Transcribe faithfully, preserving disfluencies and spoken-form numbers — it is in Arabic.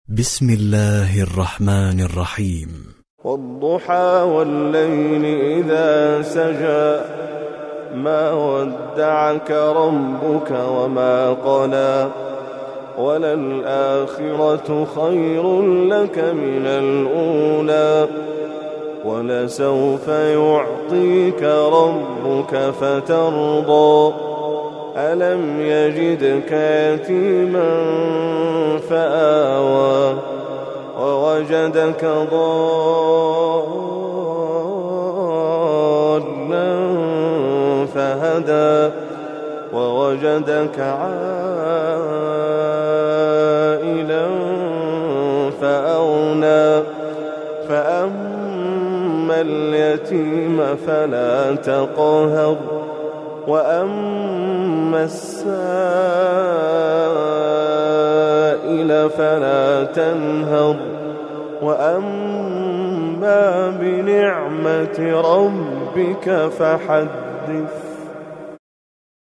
بسم الله الرحمن الرحيم. والضحى والليل إذا سجى ما ودعك ربك وما قلى وللآخرة خير لك من الأولى ولسوف يعطيك ربك فترضى ألم يجدك يتيما فآوى ووجدك ضالا فهدى ووجدك عائلا فأغنى فأما اليتيم فلا تقهر وأما السائل فلا تنهر وأما بنعمة ربك فحدث.